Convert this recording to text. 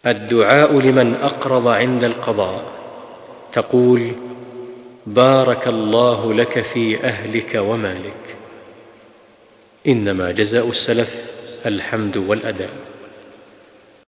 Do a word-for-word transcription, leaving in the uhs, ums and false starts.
الدعاء لمن أقرض عند القضاء، تقول: بارك الله لك في أهلك ومالك. إنما جزاء السلف الحمد والأداء.